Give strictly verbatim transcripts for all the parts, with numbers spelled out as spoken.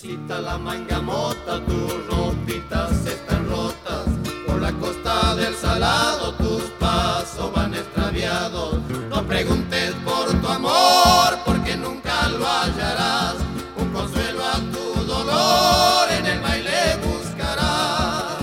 Teresita la mangamota, tus ropitas están rotas. Por la costa del Salado tus pasos van extraviados. No preguntes por tu amor, porque nunca lo hallarás. Un consuelo a tu dolor en el baile buscarás.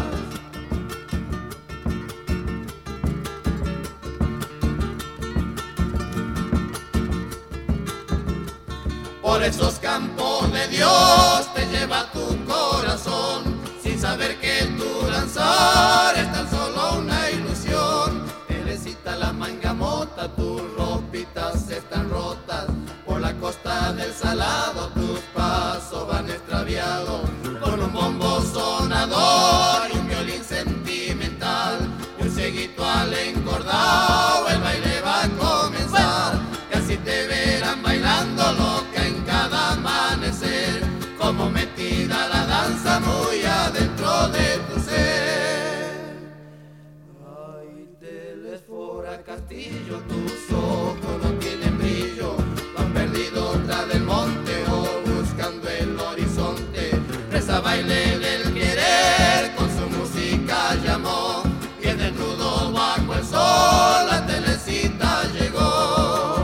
Por esos campos de Dios te lleva tu corazón, sin saber que tu danzar es tan solo una ilusión. Teresita la mangamota, tus ropitas están rotas. Por la costa del Salado tus pasos van extraviados. Con un bombo sonador y un violín sentimental y un cieguito al encordado, el baile va a comenzar. Y así te verán bailando loca en cada amanecer, como metida la danza muy adentro de tu ser. Ay, Telesfora Castillo, tus ojos no tienen brillo, lo han perdido tras del monte o buscando el horizonte. Reza baile del querer, con su música llamó, y desnudo bajo el sol la Teresita llegó.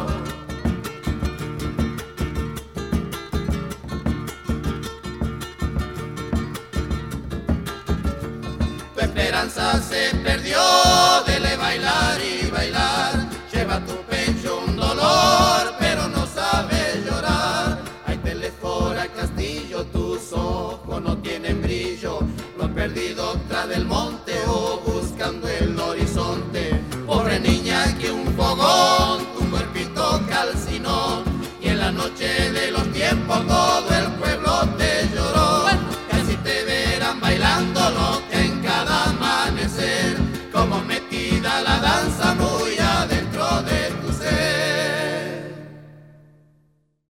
Tu esperanza se perdió de bailar y bailar. Lleva tu pecho un dolor, pero no sabe llorar. Ay, Telesfora Castillo, tus ojos no tienen brillo, lo han perdido tras del monte